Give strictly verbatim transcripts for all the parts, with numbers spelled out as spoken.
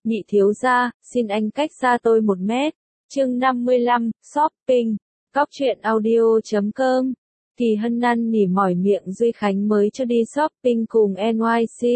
Nhị thiếu gia, xin anh cách xa tôi một mét. Chương năm mươi lăm, shopping. Cóc truyện audio chấm com. Kỳ Hân năn nỉ mỏi miệng Duy Khánh mới cho đi shopping cùng en i xê.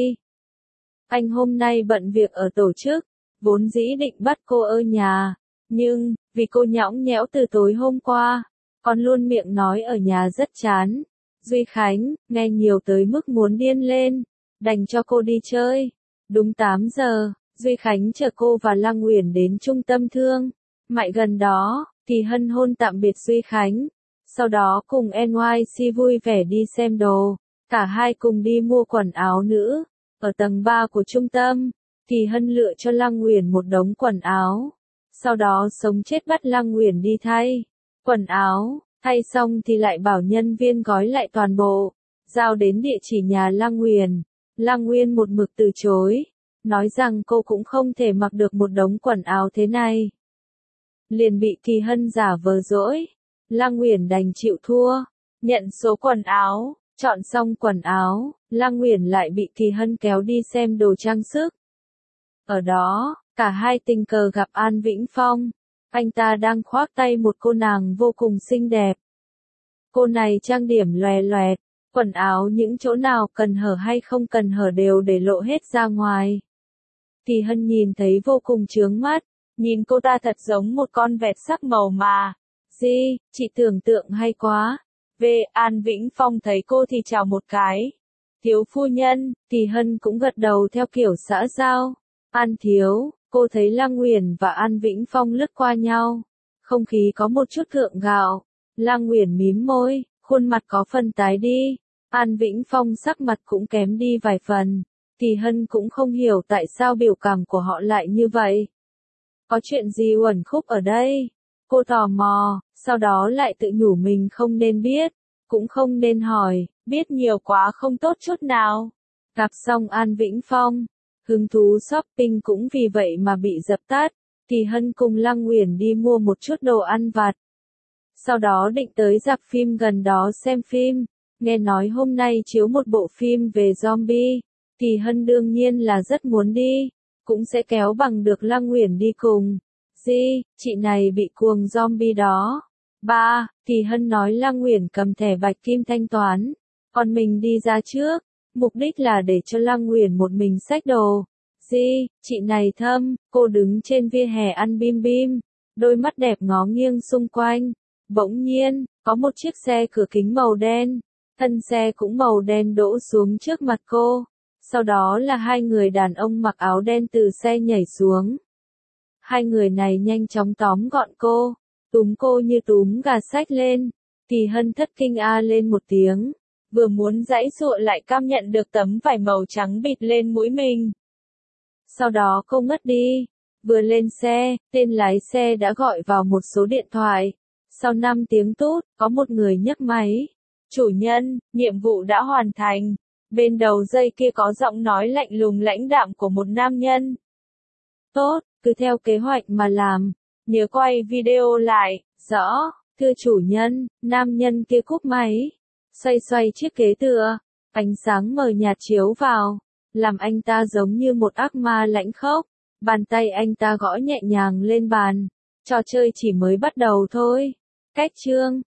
Anh hôm nay bận việc ở tổ chức, vốn dĩ định bắt cô ở nhà, nhưng, vì cô nhõng nhẽo từ tối hôm qua, còn luôn miệng nói ở nhà rất chán. Duy Khánh, nghe nhiều tới mức muốn điên lên, đành cho cô đi chơi. Đúng tám giờ, Duy Khánh chở cô và Lăng Uyển đến trung tâm thương mại gần đó, Kỳ Hân hôn tạm biệt Duy Khánh. Sau đó cùng en i xê vui vẻ đi xem đồ, cả hai cùng đi mua quần áo nữ. Ở tầng ba của trung tâm, Kỳ Hân lựa cho Lăng Uyển một đống quần áo. Sau đó sống chết bắt Lăng Uyển đi thay quần áo, thay xong thì lại bảo nhân viên gói lại toàn bộ, giao đến địa chỉ nhà Lăng Uyển. Lăng Uyển một mực từ chối, nói rằng cô cũng không thể mặc được một đống quần áo thế này. Liền bị Kỳ Hân giả vờ dỗi, Lăng Uyển đành chịu thua, nhận số quần áo, chọn xong quần áo, Lăng Uyển lại bị Kỳ Hân kéo đi xem đồ trang sức. Ở đó, cả hai tình cờ gặp An Vĩnh Phong, anh ta đang khoác tay một cô nàng vô cùng xinh đẹp. Cô này trang điểm lòe loẹt, quần áo những chỗ nào cần hở hay không cần hở đều để lộ hết ra ngoài. Kỳ Hân nhìn thấy vô cùng chướng mắt, nhìn cô ta thật giống một con vẹt sắc màu mà. Di, chị tưởng tượng hay quá. Về An Vĩnh Phong thấy cô thì chào một cái. Thiếu phu nhân, Kỳ Hân cũng gật đầu theo kiểu xã giao. An thiếu, cô thấy Lăng Uyển và An Vĩnh Phong lướt qua nhau. Không khí có một chút gượng gạo. Lăng Uyển mím môi, khuôn mặt có phần tái đi. An Vĩnh Phong sắc mặt cũng kém đi vài phần. Kỳ Hân cũng không hiểu tại sao biểu cảm của họ lại như vậy. Có chuyện gì uẩn khúc ở đây? Cô tò mò, sau đó lại tự nhủ mình không nên biết, cũng không nên hỏi, biết nhiều quá không tốt chút nào. Gặp xong An Vĩnh Phong, hứng thú shopping cũng vì vậy mà bị dập tắt. Kỳ Hân cùng Lăng Uyển đi mua một chút đồ ăn vặt. Sau đó định tới rạp phim gần đó xem phim, nghe nói hôm nay chiếu một bộ phim về zombie. Kỳ Hân đương nhiên là rất muốn đi, cũng sẽ kéo bằng được Lăng Uyển đi cùng. Di, chị này bị cuồng zombie đó. Ba, Kỳ Hân nói Lăng Uyển cầm thẻ bạch kim thanh toán, còn mình đi ra trước, mục đích là để cho Lăng Uyển một mình xách đồ. Di, chị này thâm, cô đứng trên vỉa hè ăn bim bim, đôi mắt đẹp ngó nghiêng xung quanh. Bỗng nhiên, có một chiếc xe cửa kính màu đen, thân xe cũng màu đen đỗ xuống trước mặt cô. Sau đó là hai người đàn ông mặc áo đen từ xe nhảy xuống. Hai người này nhanh chóng tóm gọn cô, túm cô như túm gà xách lên. Kỳ Hân thất kinh a lên một tiếng, vừa muốn giãy giụa lại cảm nhận được tấm vải màu trắng bịt lên mũi mình. Sau đó cô ngất đi, vừa lên xe, tên lái xe đã gọi vào một số điện thoại. Sau năm tiếng tút, có một người nhấc máy. Chủ nhân, nhiệm vụ đã hoàn thành. Bên đầu dây kia có giọng nói lạnh lùng lãnh đạm của một nam nhân. Tốt, cứ theo kế hoạch mà làm. Nhớ quay video lại. Rõ, thưa chủ nhân. Nam nhân kia cúp máy, xoay xoay chiếc ghế tựa. Ánh sáng mờ nhạt chiếu vào, làm anh ta giống như một ác ma lãnh khốc. Bàn tay anh ta gõ nhẹ nhàng lên bàn. Trò chơi chỉ mới bắt đầu thôi. Cách chương